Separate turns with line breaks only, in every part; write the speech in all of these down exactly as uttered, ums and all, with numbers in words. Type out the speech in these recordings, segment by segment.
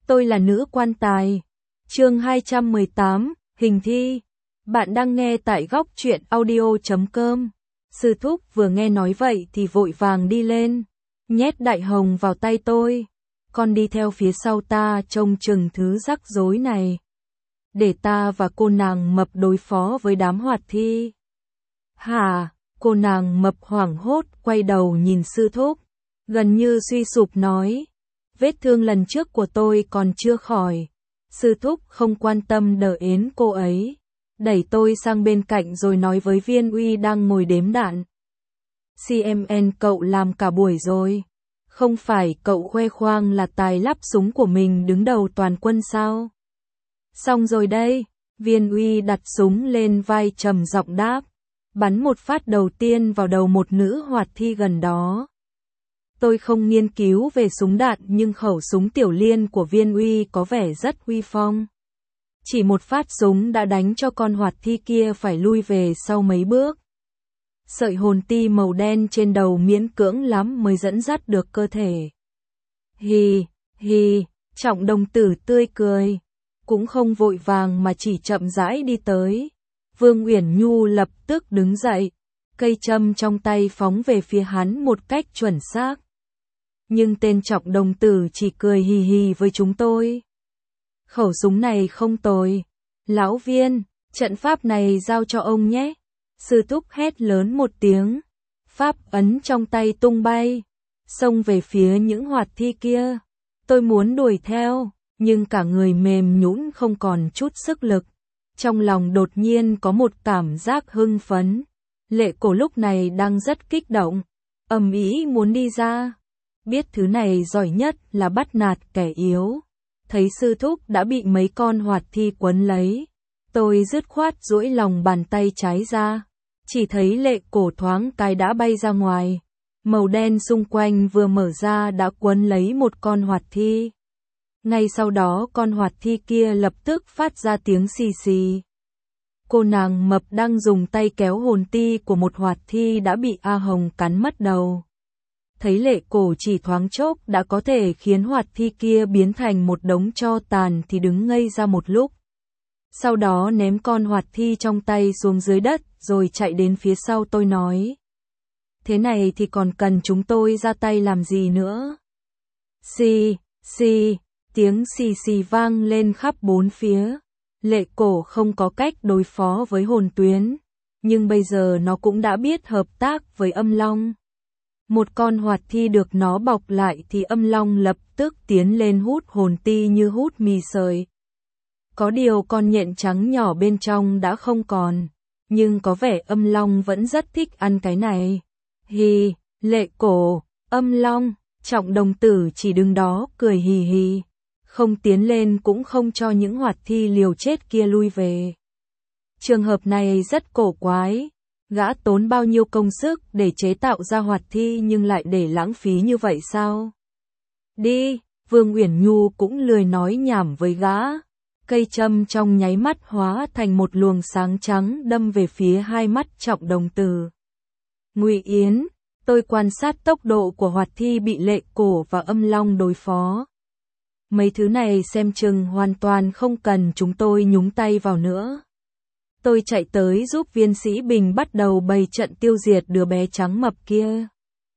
Tôi là nữ quan tài. Chương hai trăm mười tám, hình thi. Bạn đang nghe tại góc truyện audio chấm com. Sư thúc vừa nghe nói vậy thì vội vàng đi lên, nhét đại hồng vào tay tôi. Con đi theo phía sau ta trông chừng thứ rắc rối này, để ta và cô nàng mập đối phó với đám hoạt thi. Hả? Cô nàng mập hoảng hốt quay đầu nhìn sư thúc, gần như suy sụp nói, vết thương lần trước của tôi còn chưa khỏi. Sư thúc không quan tâm đỡ ến cô ấy, đẩy tôi sang bên cạnh rồi nói với Viên Uy đang ngồi đếm đạn. xê em en cậu làm cả buổi rồi, không phải cậu khoe khoang là tài lắp súng của mình đứng đầu toàn quân sao? Xong rồi đây. Viên Uy đặt súng lên vai trầm giọng đáp, bắn một phát đầu tiên vào đầu một nữ hoạt thi gần đó. Tôi không nghiên cứu về súng đạn nhưng khẩu súng tiểu liên của Viên Uy có vẻ rất uy phong. Chỉ một phát súng đã đánh cho con hoạt thi kia phải lui về sau mấy bước. Sợi hồn ti màu đen trên đầu miễn cưỡng lắm mới dẫn dắt được cơ thể. Hì, hì, Trọng đồng tử tươi cười, cũng không vội vàng mà chỉ chậm rãi đi tới. Vương Uyển Nhu lập tức đứng dậy, cây châm trong tay phóng về phía hắn một cách chuẩn xác. Nhưng tên Trọng đồng tử chỉ cười hì hì với chúng tôi. Khẩu súng này không tồi. Lão Viên, trận pháp này giao cho ông nhé. Sư thúc hét lớn một tiếng. Pháp ấn trong tay tung bay, xông về phía những hoạt thi kia. Tôi muốn đuổi theo, nhưng cả người mềm nhũn không còn chút sức lực. Trong lòng đột nhiên có một cảm giác hưng phấn. Lệ Cổ lúc này đang rất kích động, ầm ĩ muốn đi ra. Biết thứ này giỏi nhất là bắt nạt kẻ yếu. Thấy sư thúc đã bị mấy con hoạt thi quấn lấy, tôi dứt khoát duỗi lòng bàn tay trái ra, chỉ thấy Lệ Cổ thoáng cái đã bay ra ngoài. Màu đen xung quanh vừa mở ra đã quấn lấy một con hoạt thi. Ngay sau đó con hoạt thi kia lập tức phát ra tiếng xì xì. Cô nàng mập đang dùng tay kéo hồn ti của một hoạt thi đã bị A Hồng cắn mất đầu. Thấy Lệ Cổ chỉ thoáng chốc đã có thể khiến hoạt thi kia biến thành một đống tro tàn thì đứng ngây ra một lúc. Sau đó ném con hoạt thi trong tay xuống dưới đất rồi chạy đến phía sau tôi nói. Thế này thì còn cần chúng tôi ra tay làm gì nữa? Xì, xì, tiếng xì xì vang lên khắp bốn phía. Lệ Cổ không có cách đối phó với hồn tuyến, nhưng bây giờ nó cũng đã biết hợp tác với âm long. Một con hoạt thi được nó bọc lại thì âm long lập tức tiến lên hút hồn ti như hút mì sợi. Có điều con nhện trắng nhỏ bên trong đã không còn, nhưng có vẻ âm long vẫn rất thích ăn cái này. Hì, Lệ Cổ, âm long, Trọng đồng tử chỉ đứng đó cười hì hì, không tiến lên cũng không cho những hoạt thi liều chết kia lui về. Trường hợp này rất cổ quái. Gã tốn bao nhiêu công sức để chế tạo ra hoạt thi nhưng lại để lãng phí như vậy sao? Đi, Vương Uyển Nhu cũng lười nói nhảm với gã. Cây châm trong nháy mắt hóa thành một luồng sáng trắng đâm về phía hai mắt Trọng đồng tử. Ngụy Yến, tôi quan sát tốc độ của hoạt thi bị Lệ Cổ và âm long đối phó. Mấy thứ này xem chừng hoàn toàn không cần chúng tôi nhúng tay vào nữa. Tôi chạy tới giúp Viên Sĩ Bình bắt đầu bày trận tiêu diệt đứa bé trắng mập kia.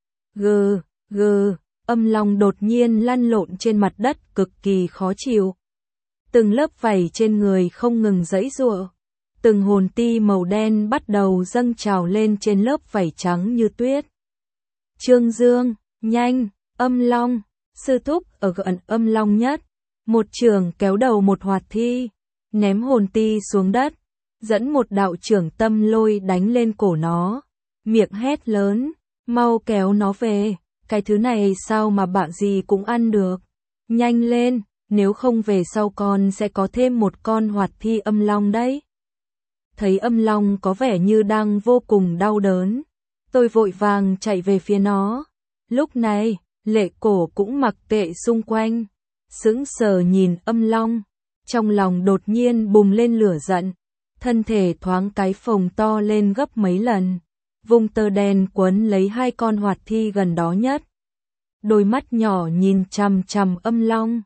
Gừ, gừ, âm long đột nhiên lăn lộn trên mặt đất cực kỳ khó chịu. Từng lớp vảy trên người không ngừng giãy giụa. Từng hồn ti màu đen bắt đầu dâng trào lên trên lớp vảy trắng như tuyết. Trương Dương, nhanh, âm long, sư thúc ở gần âm long nhất. Một chưởng kéo đầu một hoạt thi, ném hồn ti xuống đất. Dẫn một đạo trưởng tâm lôi đánh lên cổ nó, miệng hét lớn, mau kéo nó về, cái thứ này sao mà bạn gì cũng ăn được, nhanh lên, nếu không về sau con sẽ có thêm một con hoạt thi âm long đấy. Thấy âm long có vẻ như đang vô cùng đau đớn, tôi vội vàng chạy về phía nó. Lúc này, Lệ Cổ cũng mặc kệ xung quanh, sững sờ nhìn âm long, trong lòng đột nhiên bùng lên lửa giận. Thân thể thoáng cái phồng to lên gấp mấy lần, vùng tơ đen quấn lấy hai con hoạt thi gần đó nhất. Đôi mắt nhỏ nhìn chằm chằm âm long,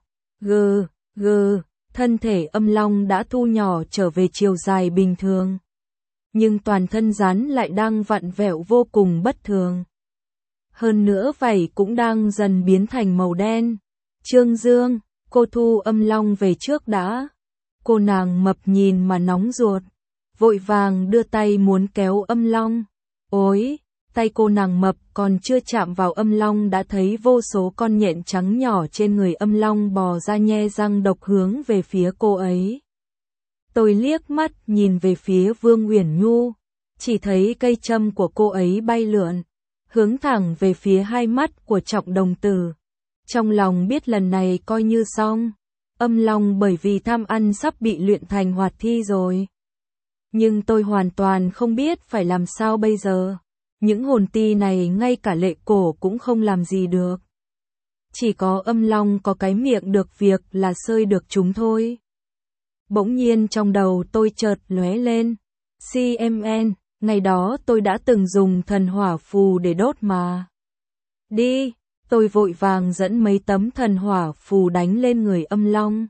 Gừ, gừ, thân thể âm long đã thu nhỏ trở về chiều dài bình thường. Nhưng toàn thân rắn lại đang vặn vẹo vô cùng bất thường. Hơn nữa vảy cũng đang dần biến thành màu đen. Trương Dương, cô thu âm long về trước đã. Cô nàng mập nhìn mà nóng ruột, vội vàng đưa tay muốn kéo âm long. Ôi, tay cô nàng mập còn chưa chạm vào âm long đã thấy vô số con nhện trắng nhỏ trên người âm long bò ra nhe răng độc hướng về phía cô ấy. Tôi liếc mắt nhìn về phía Vương Uyển Nhu, chỉ thấy cây châm của cô ấy bay lượn, hướng thẳng về phía hai mắt của Trọng Đồng Tử. Trong lòng biết lần này coi như xong, âm long bởi vì tham ăn sắp bị luyện thành hoạt thi rồi. Nhưng tôi hoàn toàn không biết phải làm sao bây giờ. Những hồn ti này ngay cả lệ cổ cũng không làm gì được. Chỉ có âm long có cái miệng được việc là sơi được chúng thôi. Bỗng nhiên trong đầu tôi chợt lóe lên. xê em en, ngày đó tôi đã từng dùng thần hỏa phù để đốt mà. Đi, tôi vội vàng dẫn mấy tấm thần hỏa phù đánh lên người âm long.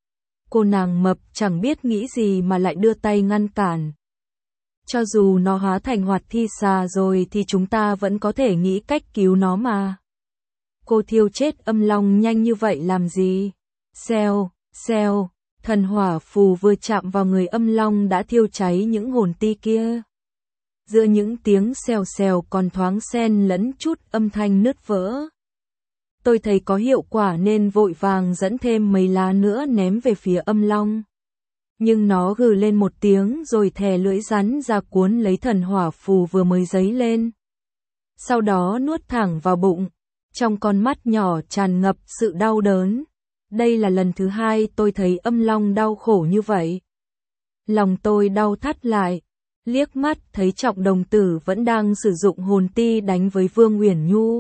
Cô nàng mập chẳng biết nghĩ gì mà lại đưa tay ngăn cản. Cho dù nó hóa thành hoạt thi xà rồi thì chúng ta vẫn có thể nghĩ cách cứu nó mà. Cô thiêu chết âm long nhanh như vậy làm gì? Xèo, xèo, thần hỏa phù vừa chạm vào người âm long đã thiêu cháy những hồn ti kia. Giữa những tiếng xèo xèo còn thoáng xen lẫn chút âm thanh nứt vỡ. Tôi thấy có hiệu quả nên vội vàng dẫn thêm mấy lá nữa ném về phía âm long. Nhưng nó gừ lên một tiếng rồi thè lưỡi rắn ra cuốn lấy thần hỏa phù vừa mới dấy lên. Sau đó nuốt thẳng vào bụng, trong con mắt nhỏ tràn ngập sự đau đớn. Đây là lần thứ hai tôi thấy âm long đau khổ như vậy. Lòng tôi đau thắt lại, liếc mắt thấy Trọng Đồng Tử vẫn đang sử dụng hồn ti đánh với Vương Uyển Nhu.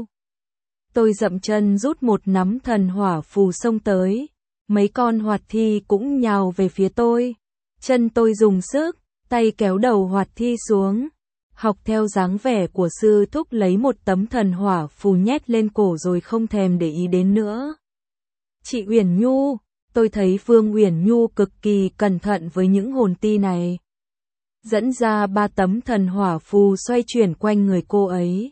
Tôi dậm chân rút một nắm thần hỏa phù xông tới. Mấy con hoạt thi cũng nhào về phía tôi. Chân tôi dùng sức, tay kéo đầu hoạt thi xuống. Học theo dáng vẻ của sư thúc lấy một tấm thần hỏa phù nhét lên cổ rồi không thèm để ý đến nữa. Chị Uyển Nhu, tôi thấy Vương Uyển Nhu cực kỳ cẩn thận với những hồn ti này. Dẫn ra ba tấm thần hỏa phù xoay chuyển quanh người cô ấy.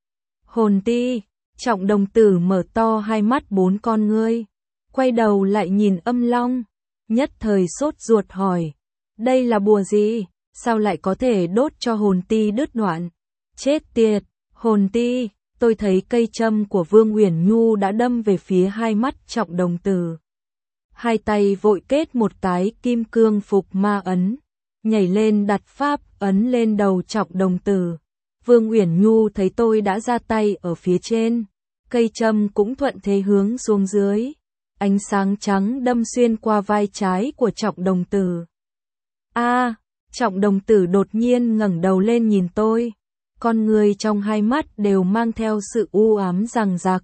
Hồn ti, Trọng Đồng Tử mở to hai mắt bốn con ngươi. Quay đầu lại nhìn âm long, nhất thời sốt ruột hỏi, đây là bùa gì, sao lại có thể đốt cho hồn ti đứt đoạn? Chết tiệt, hồn ti, tôi thấy cây châm của Vương Uyển Nhu đã đâm về phía hai mắt Trọng Đồng Tử. Hai tay vội kết một cái kim cương phục ma ấn, nhảy lên đặt pháp ấn lên đầu Trọng Đồng Tử. Vương Uyển Nhu thấy tôi đã ra tay ở phía trên, cây châm cũng thuận thế hướng xuống dưới. Ánh sáng trắng đâm xuyên qua vai trái của Trọng Đồng Tử. A, à, Trọng Đồng Tử đột nhiên ngẩng đầu lên nhìn tôi, con người trong hai mắt đều mang theo sự u ám giằng giặc.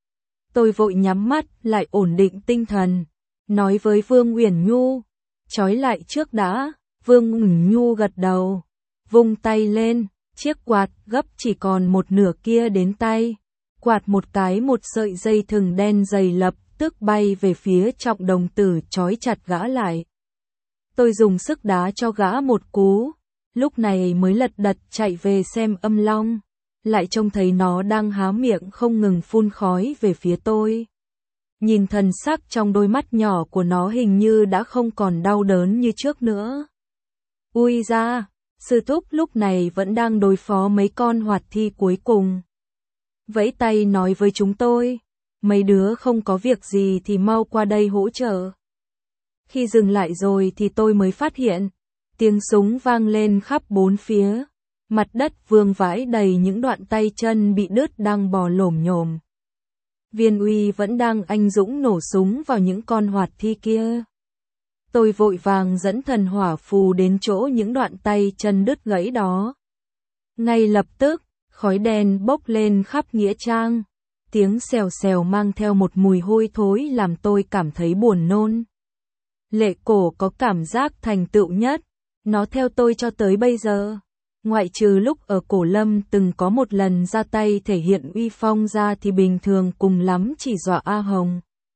Tôi vội nhắm mắt lại ổn định tinh thần, nói với Vương Uyển Nhu, trói lại trước đã. Vương Uyển Nhu gật đầu, vung tay lên, chiếc quạt gấp chỉ còn một nửa kia đến tay, quạt một cái một sợi dây thừng đen dày lập tức bay về phía Trọng Đồng Tử trói chặt gã lại. Tôi dùng sức đá cho gã một cú, lúc này mới lật đật chạy về xem âm long, lại trông thấy nó đang há miệng không ngừng phun khói về phía tôi. Nhìn thần sắc trong đôi mắt nhỏ của nó hình như đã không còn đau đớn như trước nữa. Ui ra, sư thúc lúc này vẫn đang đối phó mấy con hoạt thi cuối cùng. Vẫy tay nói với chúng tôi, mấy đứa không có việc gì thì mau qua đây hỗ trợ. Khi dừng lại rồi thì tôi mới phát hiện, tiếng súng vang lên khắp bốn phía, mặt đất vương vãi đầy những đoạn tay chân bị đứt đang bò lổm nhổm. Viên Uy vẫn đang anh dũng nổ súng vào những con hoạt thi kia. Tôi vội vàng dẫn thần hỏa phù đến chỗ những đoạn tay chân đứt gãy đó. Ngay lập tức, khói đen bốc lên khắp nghĩa trang. Tiếng xèo xèo mang theo một mùi hôi thối làm tôi cảm thấy buồn nôn. Lệ cổ có cảm giác thành tựu nhất, nó theo tôi cho tới bây giờ. Ngoại trừ lúc ở Cổ Lâm từng có một lần ra tay thể hiện uy phong ra thì bình thường cùng lắm chỉ dọa A Hồng.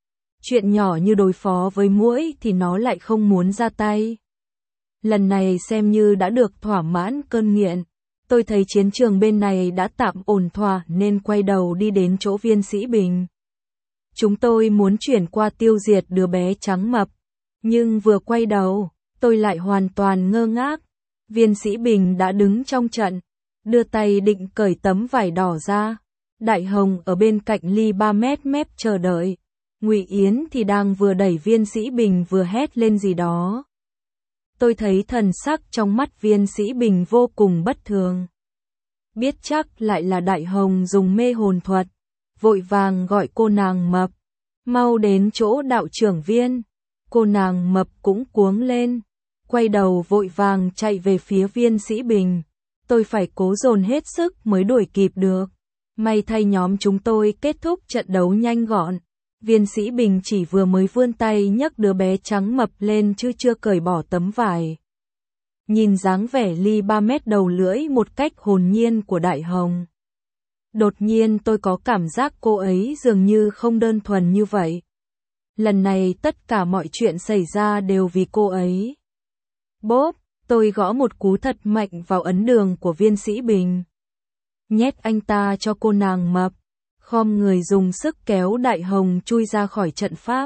Chuyện nhỏ như đối phó với muỗi thì nó lại không muốn ra tay. Lần này xem như đã được thỏa mãn cơn nghiện. Tôi thấy chiến trường bên này đã tạm ổn thỏa nên quay đầu đi đến chỗ Viên Sĩ Bình. Chúng tôi muốn chuyển qua tiêu diệt đứa bé trắng mập. Nhưng vừa quay đầu, tôi lại hoàn toàn ngơ ngác. Viên Sĩ Bình đã đứng trong trận, đưa tay định cởi tấm vải đỏ ra. Đại Hồng ở bên cạnh ly ba mét mép chờ đợi. Ngụy Yến thì đang vừa đẩy Viên Sĩ Bình vừa hét lên gì đó. Tôi thấy thần sắc trong mắt Viên Sĩ Bình vô cùng bất thường. Biết chắc lại là Đại Hồng dùng mê hồn thuật, vội vàng gọi cô nàng mập, mau đến chỗ đạo trưởng Viên. Cô nàng mập cũng cuống lên, quay đầu vội vàng chạy về phía Viên Sĩ Bình. Tôi phải cố dồn hết sức mới đuổi kịp được. May thay nhóm chúng tôi kết thúc trận đấu nhanh gọn. Viên Sĩ Bình chỉ vừa mới vươn tay nhấc đứa bé trắng mập lên chứ chưa cởi bỏ tấm vải. Nhìn dáng vẻ ly ba mét đầu lưỡi một cách hồn nhiên của Đại Hồng. Đột nhiên tôi có cảm giác cô ấy dường như không đơn thuần như vậy. Lần này tất cả mọi chuyện xảy ra đều vì cô ấy. Bốp, tôi gõ một cú thật mạnh vào ấn đường của Viên Sĩ Bình. Nhét anh ta cho cô nàng mập. Khom người dùng sức kéo Đại Hồng chui ra khỏi trận pháp.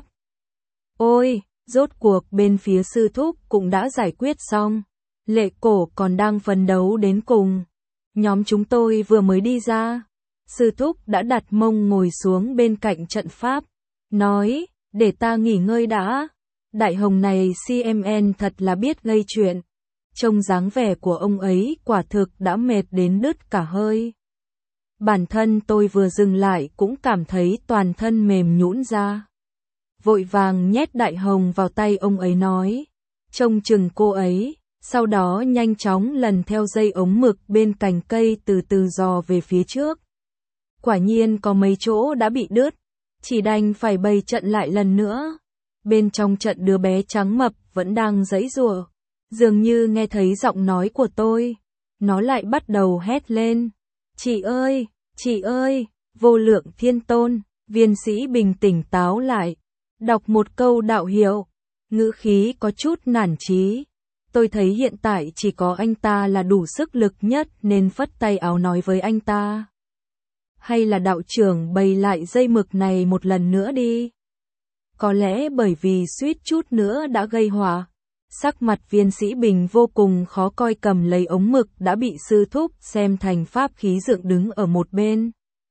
Ôi, rốt cuộc bên phía sư thúc cũng đã giải quyết xong. Lệ Cổ còn đang phấn đấu đến cùng. Nhóm chúng tôi vừa mới đi ra. Sư thúc đã đặt mông ngồi xuống bên cạnh trận pháp. Nói, để ta nghỉ ngơi đã. Đại Hồng này xê em en thật là biết gây chuyện. Trông dáng vẻ của ông ấy quả thực đã mệt đến đứt cả hơi. Bản thân tôi vừa dừng lại cũng cảm thấy toàn thân mềm nhũn ra. Vội vàng nhét Đại Hồng vào tay ông ấy nói. Trông chừng cô ấy, sau đó nhanh chóng lần theo dây ống mực bên cành cây từ từ dò về phía trước. Quả nhiên có mấy chỗ đã bị đứt, chỉ đành phải bày trận lại lần nữa. Bên trong trận đứa bé trắng mập vẫn đang giãy giụa, dường như nghe thấy giọng nói của tôi. Nó lại bắt đầu hét lên. Chị ơi, chị ơi, Vô Lượng Thiên Tôn. Viên Sĩ Bình tỉnh táo lại, đọc một câu đạo hiệu, ngữ khí có chút nản chí. Tôi thấy hiện tại chỉ có anh ta là đủ sức lực nhất nên phất tay áo nói với anh ta. Hay là đạo trưởng bày lại dây mực này một lần nữa đi. Có lẽ bởi vì suýt chút nữa đã gây họa. Sắc mặt Viên Sĩ Bình vô cùng khó coi, cầm lấy ống mực đã bị sư thúc xem thành pháp khí dựng đứng ở một bên.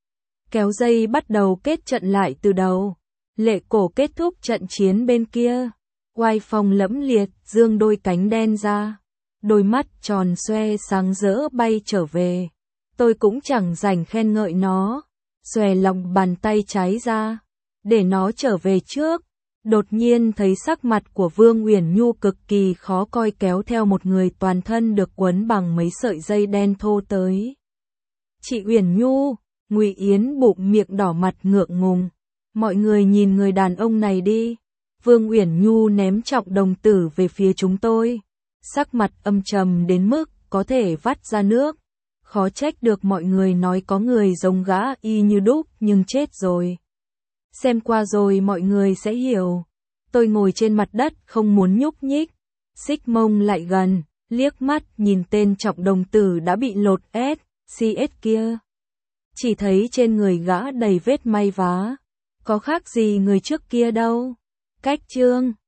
Kéo dây bắt đầu kết trận lại từ đầu. Lệ Cổ kết thúc trận chiến bên kia. Oai phong lẫm liệt, dương đôi cánh đen ra. Đôi mắt tròn xoe sáng rỡ bay trở về. Tôi cũng chẳng rảnh khen ngợi nó. Xòe lòng bàn tay trái ra. Để nó trở về trước. Đột nhiên thấy sắc mặt của Vương Uyển Nhu cực kỳ khó coi, kéo theo một người toàn thân được quấn bằng mấy sợi dây đen thô tới. Chị Uyển Nhu, Ngụy Yến bụng miệng đỏ mặt ngượng ngùng. Mọi người nhìn người đàn ông này đi. Vương Uyển Nhu ném trọng đồng tử về phía chúng tôi. Sắc mặt âm trầm đến mức có thể vắt ra nước. Khó trách được mọi người nói có người giống gã y như đúc nhưng chết rồi. Xem qua rồi mọi người sẽ hiểu. Tôi ngồi trên mặt đất không muốn nhúc nhích. Xích mông lại gần, liếc mắt nhìn tên trọng đồng tử đã bị lột S, xê ét kia. Chỉ thấy trên người gã đầy vết may vá. Có khác gì người trước kia đâu. Cách chương